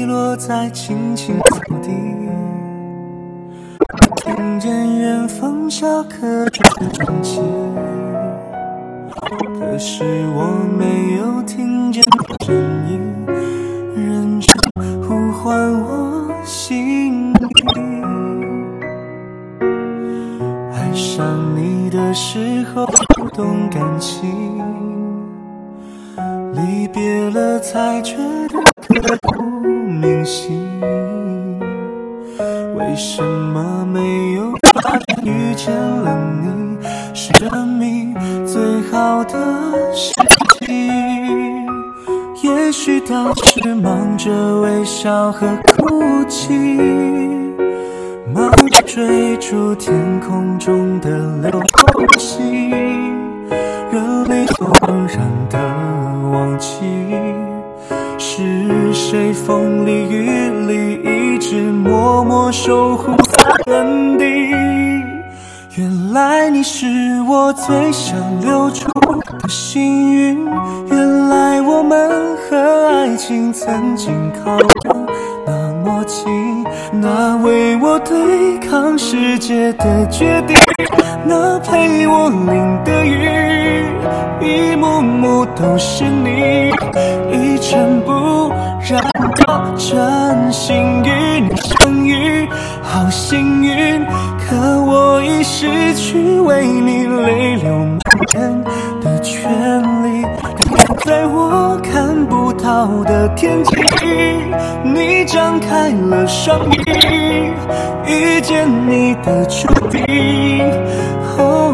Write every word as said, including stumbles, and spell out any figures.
落在青青草地，听见远方下课钟响起，可是我没有听见声音，认真呼唤我心里。爱上你的时候不懂感情，离别了才觉得不铭心，为什么没有发现遇见了你是生命最好的事情？也许当时忙着微笑和哭泣，忙着追逐天空中的流星，热泪纵然的忘记是谁风里雨里一直默默守护在原地。原来你是我最想留住的幸运，原来我们和爱情曾经靠得那么近，那为我对抗世界的决定，那陪我淋的雨，一幕幕都是你，一尘不染的真心与你相遇，好幸运，可我已失去为你泪流满面的权利。在我看不到的天际，你张开了双翼，遇见你的注定。哦